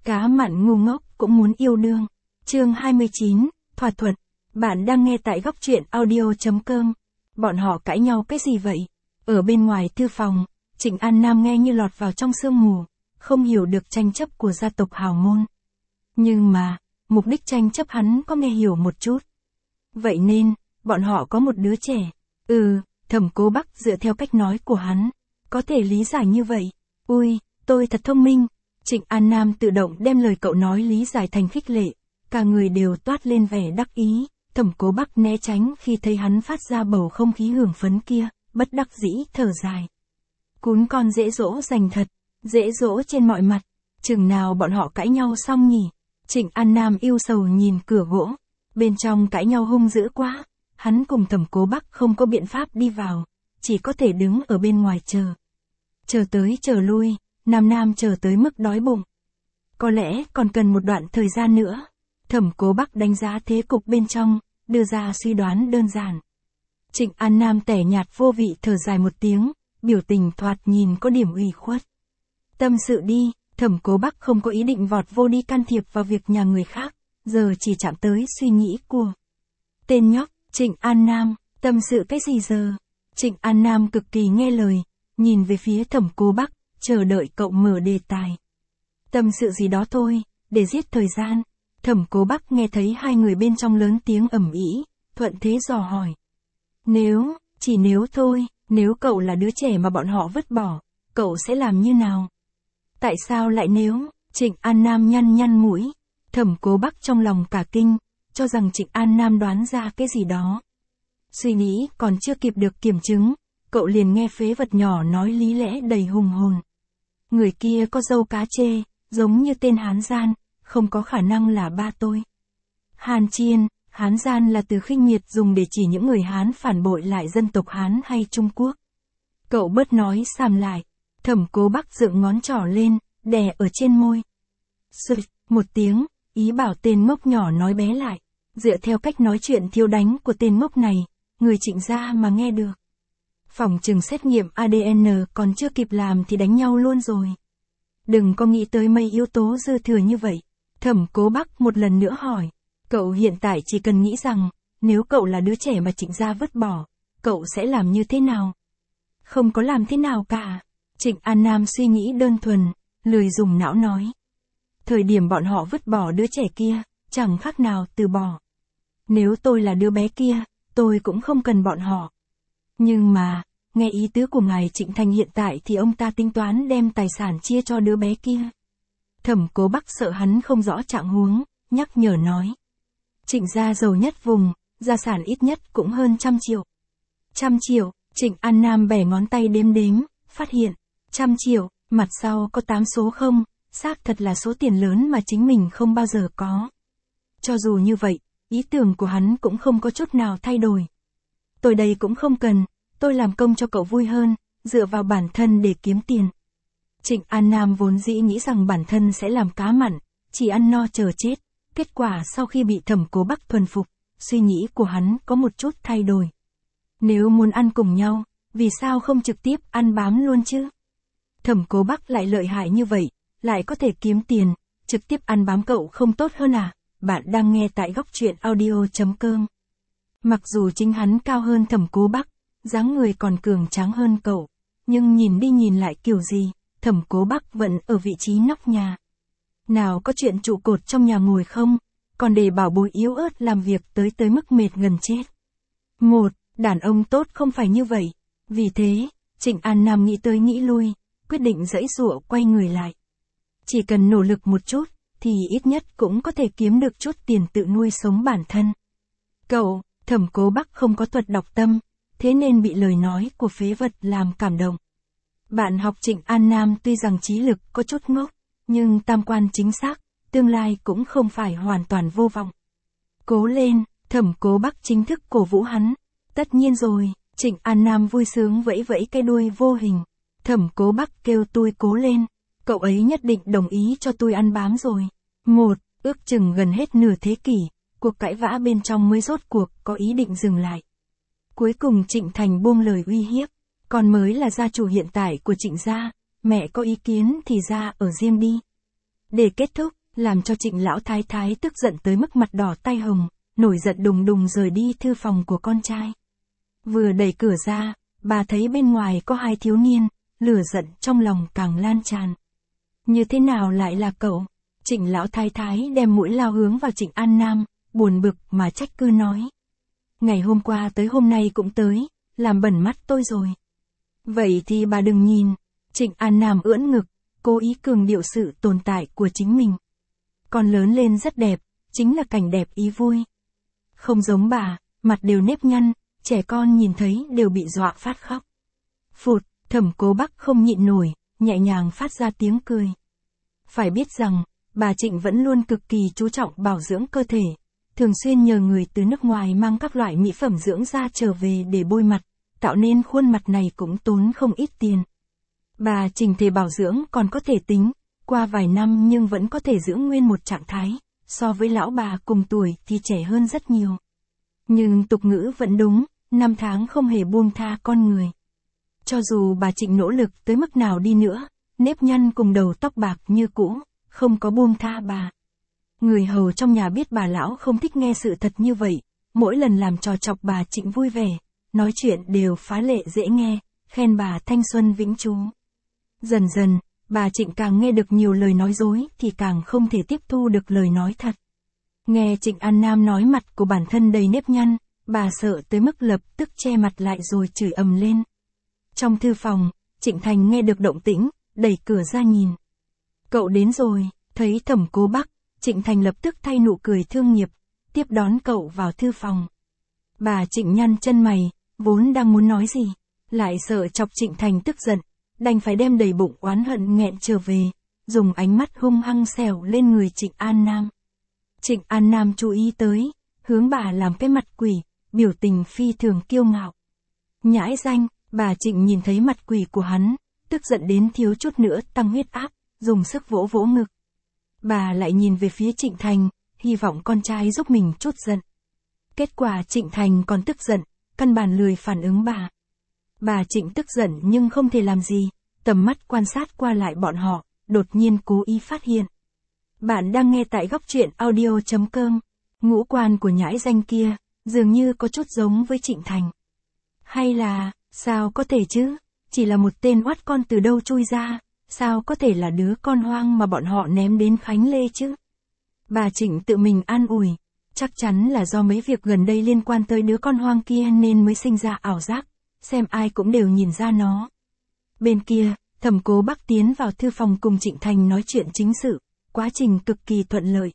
Cá mặn ngu ngốc cũng muốn yêu đương. Chương 29, thỏa thuận. Bạn đang nghe tại góc truyện audio.com. Bọn họ cãi nhau cái gì vậy? Ở bên ngoài thư phòng, Trịnh An Nam nghe như lọt vào trong sương mù, không hiểu được tranh chấp của gia tộc hào môn. Nhưng mà, mục đích tranh chấp hắn có nghe hiểu một chút. Vậy nên, bọn họ có một đứa trẻ. Thẩm Cố Bắc dựa theo cách nói của hắn, có thể lý giải như vậy. Ui, tôi thật thông minh. Trịnh An Nam tự động đem lời cậu nói lý giải thành khích lệ. Cả người đều toát lên vẻ đắc ý. Thẩm Cố Bắc né tránh khi thấy hắn phát ra bầu không khí hưởng phấn kia, bất đắc dĩ thở dài. Cún con dễ dỗ dành thật, dễ dỗ trên mọi mặt. Chừng nào bọn họ cãi nhau xong nhỉ? Trịnh An Nam yêu sầu nhìn cửa gỗ. Bên trong cãi nhau hung dữ quá. Hắn cùng Thẩm Cố Bắc không có biện pháp đi vào, chỉ có thể đứng ở bên ngoài chờ. Chờ tới chờ lui, Nam chờ tới mức đói bụng. Có lẽ còn cần một đoạn thời gian nữa. Thẩm Cố Bắc đánh giá thế cục bên trong, đưa ra suy đoán đơn giản. Trịnh An Nam tẻ nhạt vô vị thở dài một tiếng, biểu tình thoạt nhìn có điểm ủy khuất. Tâm sự đi, Thẩm Cố Bắc không có ý định vọt vô đi can thiệp vào việc nhà người khác, giờ chỉ chạm tới suy nghĩ của tên nhóc. Trịnh An Nam, tâm sự cái gì giờ? Trịnh An Nam cực kỳ nghe lời, nhìn về phía Thẩm Cố Bắc, chờ đợi cậu mở đề tài. Tâm sự gì đó thôi, để giết thời gian. Thẩm Cố Bắc nghe thấy hai người bên trong lớn tiếng ầm ĩ, thuận thế dò hỏi. Chỉ nếu thôi, nếu cậu là đứa trẻ mà bọn họ vứt bỏ, cậu sẽ làm như nào? Tại sao lại nếu? Trịnh An Nam nhăn mũi. Thẩm Cố Bắc trong lòng cả kinh, cho rằng Trịnh An Nam đoán ra cái gì đó. Suy nghĩ còn chưa kịp được kiểm chứng, cậu liền nghe phế vật nhỏ nói lý lẽ đầy hùng hồn. Người kia có râu cá chê, giống như tên Hán Gian, không có khả năng là ba tôi. Hàn Chiên, Hán Gian là từ khinh miệt dùng để chỉ những người Hán phản bội lại dân tộc Hán hay Trung Quốc. Cậu bớt nói xàm lại. Thẩm Cố Bắc dựng ngón trỏ lên, đè ở trên môi. Sụt, một tiếng, ý bảo tên ngốc nhỏ nói bé lại. Dựa theo cách nói chuyện thiếu đánh của tên ngốc này, người Trịnh gia mà nghe được. Phòng chừng xét nghiệm ADN còn chưa kịp làm thì đánh nhau luôn rồi. Đừng có nghĩ tới mấy yếu tố dư thừa như vậy. Thẩm Cố Bắc một lần nữa hỏi. Cậu hiện tại chỉ cần nghĩ rằng, nếu cậu là đứa trẻ mà Trịnh gia vứt bỏ, cậu sẽ làm như thế nào? Không có làm thế nào cả. Trịnh An Nam suy nghĩ đơn thuần, lười dùng não nói. Thời điểm bọn họ vứt bỏ đứa trẻ kia, chẳng khác nào từ bỏ. Nếu tôi là đứa bé kia, tôi cũng không cần bọn họ. Nhưng mà, nghe ý tứ của ngài Trịnh Thành hiện tại thì ông ta tính toán đem tài sản chia cho đứa bé kia. Thẩm Cố Bắc sợ hắn không rõ trạng huống, nhắc nhở nói. Trịnh gia giàu nhất vùng, gia sản ít nhất cũng hơn 100 triệu. 100 triệu, Trịnh An Nam bẻ ngón tay đếm, phát hiện, 100 triệu, mặt sau có 8 số không, xác thật là số tiền lớn mà chính mình không bao giờ có. Cho dù như vậy, ý tưởng của hắn cũng không có chút nào thay đổi. Tôi đây cũng không cần, tôi làm công cho cậu vui hơn, dựa vào bản thân để kiếm tiền. Trịnh An Nam vốn dĩ nghĩ rằng bản thân sẽ làm cá mặn, chỉ ăn no chờ chết. Kết quả sau khi bị Thẩm Cố Bắc thuần phục, suy nghĩ của hắn có một chút thay đổi. Nếu muốn ăn cùng nhau, vì sao không trực tiếp ăn bám luôn chứ? Thẩm Cố Bắc lại lợi hại như vậy, lại có thể kiếm tiền, trực tiếp ăn bám cậu không tốt hơn à? Bạn đang nghe tại góc truyện audio.com. Mặc dù chính hắn cao hơn Thẩm Cố Bắc, dáng người còn cường tráng hơn cậu, nhưng nhìn đi nhìn lại kiểu gì, Thẩm Cố Bắc vẫn ở vị trí nóc nhà. Nào có chuyện trụ cột trong nhà ngồi không, còn để bảo bối yếu ớt làm việc tới mức mệt gần chết. Đàn ông tốt không phải như vậy. Vì thế, Trịnh An Nam nghĩ tới nghĩ lui, quyết định giãy giụa quay người lại. Chỉ cần nỗ lực một chút, thì ít nhất cũng có thể kiếm được chút tiền tự nuôi sống bản thân. Cậu, Thẩm Cố Bắc không có thuật đọc tâm, thế nên bị lời nói của phế vật làm cảm động. Bạn học Trịnh An Nam tuy rằng trí lực có chút ngốc, nhưng tam quan chính xác, tương lai cũng không phải hoàn toàn vô vọng. Cố lên, Thẩm Cố Bắc chính thức cổ vũ hắn. Tất nhiên rồi, Trịnh An Nam vui sướng vẫy vẫy cái đuôi vô hình. Thẩm Cố Bắc kêu tôi cố lên, cậu ấy nhất định đồng ý cho tôi ăn bám rồi. Ước chừng gần hết nửa thế kỷ, cuộc cãi vã bên trong mới rốt cuộc có ý định dừng lại. Cuối cùng Trịnh Thành buông lời uy hiếp, con mới là gia chủ hiện tại của Trịnh gia, mẹ có ý kiến thì ra ở riêng đi. Để kết thúc, làm cho Trịnh lão thái thái tức giận tới mức mặt đỏ tai hồng, nổi giận đùng đùng rời đi thư phòng của con trai. Vừa đẩy cửa ra, bà thấy bên ngoài có hai thiếu niên, lửa giận trong lòng càng lan tràn. Như thế nào lại là cậu? Trịnh lão thái thái đem mũi lao hướng vào Trịnh An Nam, buồn bực mà trách cứ nói. Ngày hôm qua tới hôm nay cũng tới, làm bẩn mắt tôi rồi. Vậy thì bà đừng nhìn. Trịnh An Nam ưỡn ngực, cố ý cường điệu sự tồn tại của chính mình. Con lớn lên rất đẹp, chính là cảnh đẹp ý vui. Không giống bà, mặt đều nếp nhăn, trẻ con nhìn thấy đều bị dọa phát khóc. Phụt, Thẩm Cố Bắc không nhịn nổi, nhẹ nhàng phát ra tiếng cười. Phải biết rằng, bà Trịnh vẫn luôn cực kỳ chú trọng bảo dưỡng cơ thể, thường xuyên nhờ người từ nước ngoài mang các loại mỹ phẩm dưỡng da trở về để bôi mặt, tạo nên khuôn mặt này cũng tốn không ít tiền. Bà Trịnh thể bảo dưỡng còn có thể tính, qua vài năm nhưng vẫn có thể giữ nguyên một trạng thái, so với lão bà cùng tuổi thì trẻ hơn rất nhiều. Nhưng tục ngữ vẫn đúng, năm tháng không hề buông tha con người. Cho dù bà Trịnh nỗ lực tới mức nào đi nữa, nếp nhăn cùng đầu tóc bạc như cũ, không có buông tha bà. Người hầu trong nhà biết bà lão không thích nghe sự thật như vậy, mỗi lần làm trò chọc bà Trịnh vui vẻ, nói chuyện đều phá lệ dễ nghe, khen bà thanh xuân vĩnh trú. Dần dần, bà Trịnh càng nghe được nhiều lời nói dối thì càng không thể tiếp thu được lời nói thật. Nghe Trịnh An Nam nói mặt của bản thân đầy nếp nhăn, bà sợ tới mức lập tức che mặt lại rồi chửi ầm lên. Trong thư phòng, Trịnh Thành nghe được động tĩnh, đẩy cửa ra nhìn. Cậu đến rồi, thấy Thẩm Cố Bắc, Trịnh Thành lập tức thay nụ cười thương nghiệp, tiếp đón cậu vào thư phòng. Bà Trịnh nhăn chân mày, vốn đang muốn nói gì, lại sợ chọc Trịnh Thành tức giận, đành phải đem đầy bụng oán hận nghẹn trở về, dùng ánh mắt hung hăng xẻo lên người Trịnh An Nam. Trịnh An Nam chú ý tới, hướng bà làm cái mặt quỷ, biểu tình phi thường kiêu ngạo. Nhãi danh, bà Trịnh nhìn thấy mặt quỷ của hắn, tức giận đến thiếu chút nữa tăng huyết áp, dùng sức vỗ vỗ ngực. Bà lại nhìn về phía Trịnh Thành, hy vọng con trai giúp mình chút giận. Kết quả Trịnh Thành còn tức giận, căn bản lười phản ứng bà. Bà Trịnh tức giận nhưng không thể làm gì, tầm mắt quan sát qua lại bọn họ, đột nhiên cố ý phát hiện. Bạn đang nghe tại góc truyện audio.com, ngũ quan của nhãi danh kia, dường như có chút giống với Trịnh Thành. Hay là, sao có thể chứ, chỉ là một tên oát con từ đâu chui ra, sao có thể là đứa con hoang mà bọn họ ném đến Khánh Lê chứ? Bà Trịnh tự mình an ủi, chắc chắn là do mấy việc gần đây liên quan tới đứa con hoang kia nên mới sinh ra ảo giác, xem ai cũng đều nhìn ra nó. Bên kia, Thẩm Cố Bắc tiến vào thư phòng cùng Trịnh Thành nói chuyện chính sự, quá trình cực kỳ thuận lợi.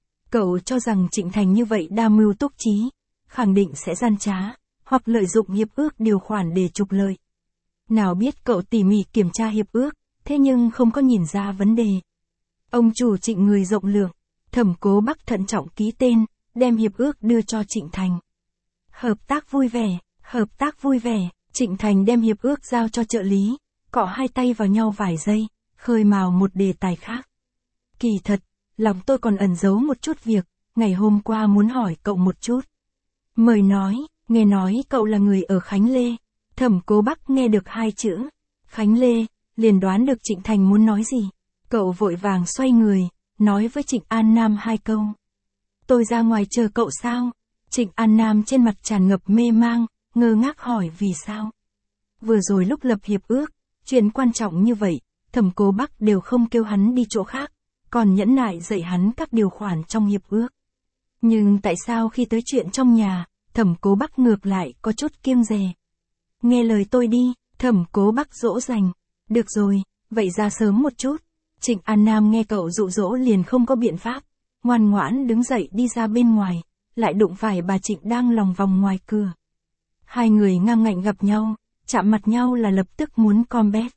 Cậu cho rằng Trịnh Thành như vậy đa mưu túc trí, khẳng định sẽ gian trá, hoặc lợi dụng hiệp ước điều khoản để trục lợi. Nào biết cậu tỉ mỉ kiểm tra hiệp ước, thế nhưng không có nhìn ra vấn đề. Ông chủ Trịnh người rộng lượng, Thẩm Cố Bắc thận trọng ký tên, đem hiệp ước đưa cho Trịnh Thành. Hợp tác vui vẻ, hợp tác vui vẻ, Trịnh Thành đem hiệp ước giao cho trợ lý, cọ hai tay vào nhau vài giây, khơi mào một đề tài khác. Kỳ thật, lòng tôi còn ẩn giấu một chút việc, ngày hôm qua muốn hỏi cậu một chút. Mời nói, nghe nói cậu là người ở Khánh Lê. Thẩm Cố Bắc nghe được hai chữ, Khánh Lê, liền đoán được Trịnh Thành muốn nói gì. Cậu vội vàng xoay người, nói với Trịnh An Nam hai câu. Tôi ra ngoài chờ cậu sao? Trịnh An Nam trên mặt tràn ngập mê mang, ngơ ngác hỏi vì sao. Vừa rồi lúc lập hiệp ước, chuyện quan trọng như vậy, Thẩm Cố Bắc đều không kêu hắn đi chỗ khác, còn nhẫn nại dạy hắn các điều khoản trong hiệp ước. Nhưng tại sao khi tới chuyện trong nhà, Thẩm Cố Bắc ngược lại có chút kiêng dè. Nghe lời tôi đi, Thẩm Cố Bắc dỗ dành. Được rồi, vậy ra sớm một chút. Trịnh An Nam nghe cậu dụ dỗ liền không có biện pháp, ngoan ngoãn đứng dậy đi ra bên ngoài, lại đụng phải bà Trịnh đang lòng vòng ngoài cửa. Hai người ngang ngạnh gặp nhau, chạm mặt nhau là lập tức muốn combat.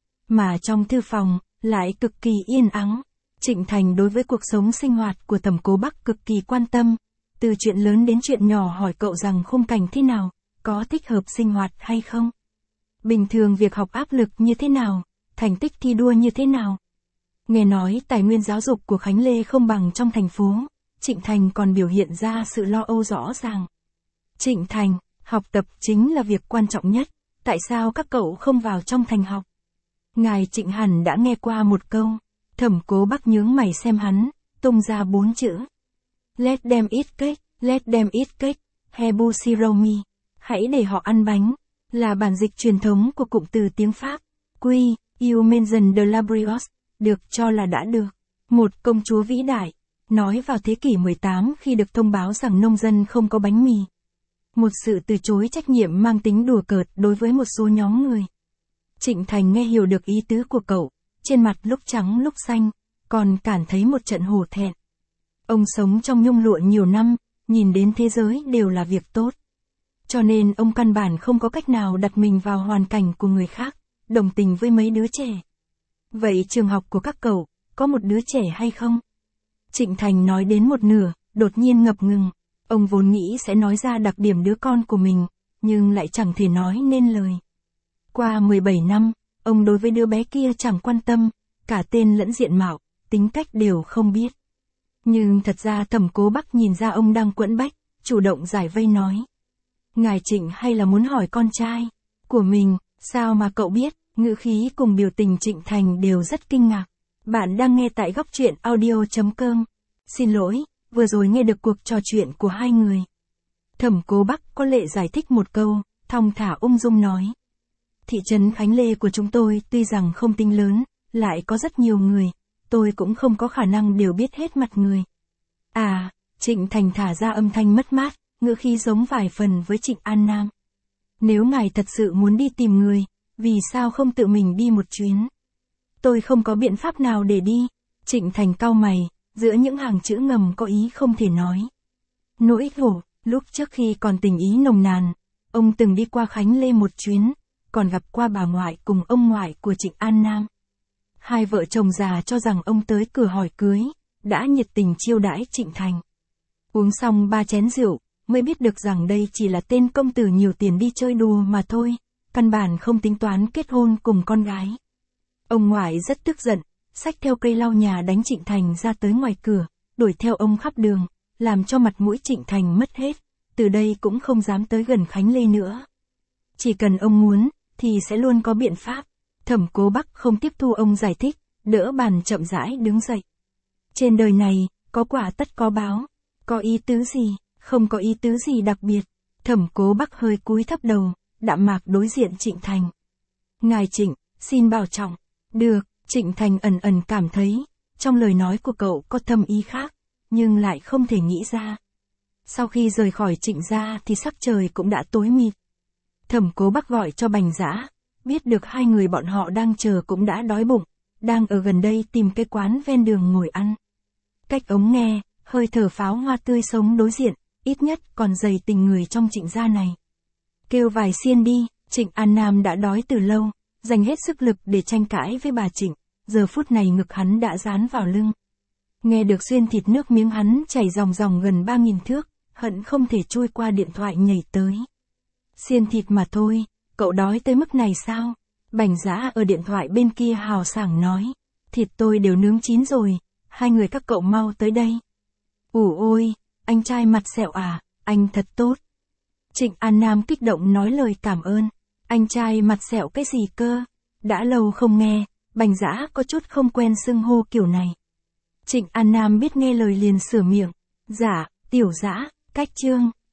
Mà trong thư phòng, lại cực kỳ yên ắng. Trịnh Thành đối với cuộc sống sinh hoạt của Thẩm Cố Bắc cực kỳ quan tâm, từ chuyện lớn đến chuyện nhỏ hỏi cậu rằng khung cảnh thế nào, có thích hợp sinh hoạt hay không. Bình thường việc học áp lực như thế nào, thành tích thi đua như thế nào. Nghe nói tài nguyên giáo dục của Khánh Lê không bằng trong thành phố, Trịnh Thành còn biểu hiện ra sự lo âu rõ ràng. Trịnh Thành, học tập chính là việc quan trọng nhất, tại sao các cậu không vào trong thành học? Ngài Trịnh hẳn đã nghe qua một câu, Thẩm Cố Bắc nhướng mày xem hắn, tung ra 4 chữ. Let them eat cake, let them eat cake, Hebu Shiromi. Hãy để họ ăn bánh, là bản dịch truyền thống của cụm từ tiếng Pháp. Quy, you mention de la brioche, được cho là đã được. Một công chúa vĩ đại, nói vào thế kỷ 18 khi được thông báo rằng nông dân không có bánh mì. Một sự từ chối trách nhiệm mang tính đùa cợt đối với một số nhóm người. Trịnh Thành nghe hiểu được ý tứ của cậu, trên mặt lúc trắng lúc xanh, còn cảm thấy một trận hổ thẹn. Ông sống trong nhung lụa nhiều năm, nhìn đến thế giới đều là việc tốt. Cho nên ông căn bản không có cách nào đặt mình vào hoàn cảnh của người khác, đồng tình với mấy đứa trẻ. Vậy trường học của các cậu, có một đứa trẻ hay không? Trịnh Thành nói đến một nửa, đột nhiên ngập ngừng. Ông vốn nghĩ sẽ nói ra đặc điểm đứa con của mình, nhưng lại chẳng thể nói nên lời. Qua 17 năm, ông đối với đứa bé kia chẳng quan tâm, cả tên lẫn diện mạo, tính cách đều không biết. Nhưng thật ra Thẩm Cố Bắc nhìn ra ông đang quẫn bách, chủ động giải vây nói. Ngài Trịnh hay là muốn hỏi con trai của mình, sao mà cậu biết? Ngữ khí cùng biểu tình Trịnh Thành đều rất kinh ngạc. Bạn đang nghe tại góc truyện audio.com. Xin lỗi, vừa rồi nghe được cuộc trò chuyện của hai người. Thẩm Cố Bắc có lệ giải thích một câu, thong thả ung dung nói. Thị trấn Khánh Lê của chúng tôi tuy rằng không tính lớn, lại có rất nhiều người, tôi cũng không có khả năng đều biết hết mặt người. À, Trịnh Thành thả ra âm thanh mất mát, ngữ khí giống vài phần với Trịnh An Nam. Nếu ngài thật sự muốn đi tìm người, vì sao không tự mình đi một chuyến? Tôi không có biện pháp nào để đi. Trịnh Thành cau mày, giữa những hàng chữ ngầm có ý không thể nói. Nỗi khổ, lúc trước khi còn tình ý nồng nàn, ông từng đi qua Khánh Lê một chuyến, còn gặp qua bà ngoại cùng ông ngoại của Trịnh An Nam. Hai vợ chồng già cho rằng ông tới cửa hỏi cưới, đã nhiệt tình chiêu đãi Trịnh Thành. Uống xong 3 chén rượu, mới biết được rằng đây chỉ là tên công tử nhiều tiền đi chơi đùa mà thôi, căn bản không tính toán kết hôn cùng con gái. Ông ngoại rất tức giận, xách theo cây lau nhà đánh Trịnh Thành ra tới ngoài cửa, đuổi theo ông khắp đường, làm cho mặt mũi Trịnh Thành mất hết, từ đây cũng không dám tới gần Khánh Lê nữa. Chỉ cần ông muốn, thì sẽ luôn có biện pháp. Thẩm Cố Bắc không tiếp thu ông giải thích, đỡ bàn chậm rãi đứng dậy. Trên đời này, có quả tất có báo. Có ý tứ gì? Không có ý tứ gì đặc biệt. Thẩm Cố Bắc hơi cúi thấp đầu, đạm mạc đối diện Trịnh Thành. Ngài Trịnh, xin bảo trọng. Được, Trịnh Thành ẩn ẩn cảm thấy, trong lời nói của cậu có thâm ý khác, nhưng lại không thể nghĩ ra. Sau khi rời khỏi Trịnh gia thì sắc trời cũng đã tối mịt. Thẩm Cố Bắc gọi cho Bành Dã, biết được hai người bọn họ đang chờ cũng đã đói bụng, đang ở gần đây tìm cái quán ven đường ngồi ăn. Cách ống nghe, hơi thở pháo hoa tươi sống đối diện, ít nhất còn dày tình người trong Trịnh gia này. Kêu vài xiên đi, Trịnh An Nam đã đói từ lâu, dành hết sức lực để tranh cãi với bà Trịnh, giờ phút này ngực hắn đã dán vào lưng. Nghe được xuyên thịt nước miếng hắn chảy ròng ròng gần 3.000 thước, hận không thể chui qua điện thoại nhảy tới. Xiên thịt mà thôi, cậu đói tới mức này sao? Bành Dã ở điện thoại bên kia hào sảng nói, thịt tôi đều nướng chín rồi, hai người các cậu mau tới đây. Ôi, anh trai mặt sẹo à, anh thật tốt. Trịnh An Nam kích động nói lời cảm ơn. Anh trai mặt sẹo cái gì cơ? Đã lâu không nghe, Bành Dã có chút không quen xưng hô kiểu này. Trịnh An Nam biết nghe lời liền sửa miệng. Dạ, tiểu Dã, cách chương.